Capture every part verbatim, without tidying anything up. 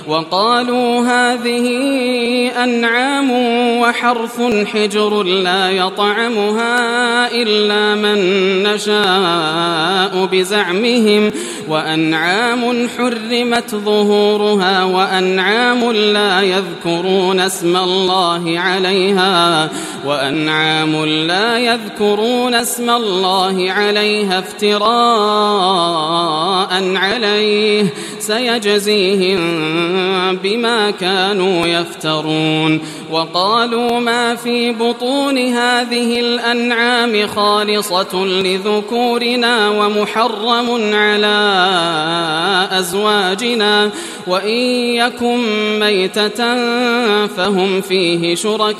وقالوا هذه أنعام وحرث حجر لا يطعمها إلا من نشاء بزعمهم وأنعام حرمت ظهورها وأنعام لا يذكرون اسم الله عليها وأنعام لا يذكرون اسم الله عليها افتراء عليه سيجزيهم بما كانوا يفترون. وقالوا ما في بطون هذه الأنعام خالصة لذكورنا ومحرم على أزواجنا وإن يكن ميتة فهم فيه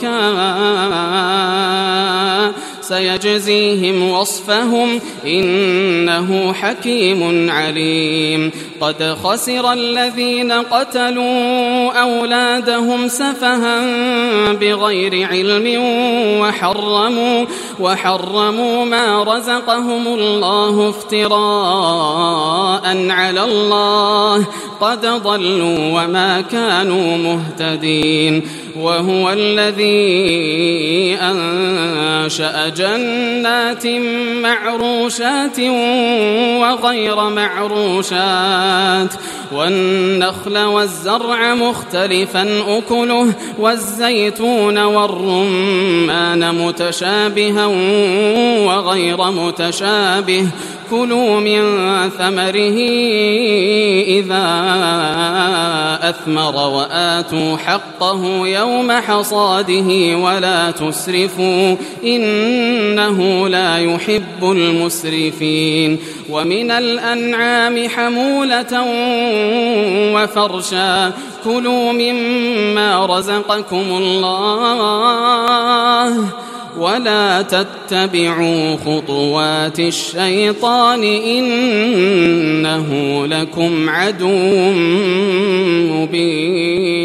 شركاء سيجزيهم وصفهم إنه حكيم عليم. قد خسر الذين قتلوا أولادهم سفها بغير علم وحرموا, وحرموا ما رزقهم الله افتراء على الله قد ضلوا وما كانوا مهتدين. وهو الذي أنشأ جنات معروشات وغير معروشات والنخل والزرع مختلفا أكله والزيتون والرمان متشابها وغير متشابه كلوا من ثمره إذا أثمر وآتوا حقه يوم حصاده ولا تسرفوا إنه لا يحب المسرفين. ومن الأنعام حمولة وفرشا كلوا مما رزقكم الله ولا تتبعوا خطوات الشيطان إنه لكم عدو مبين.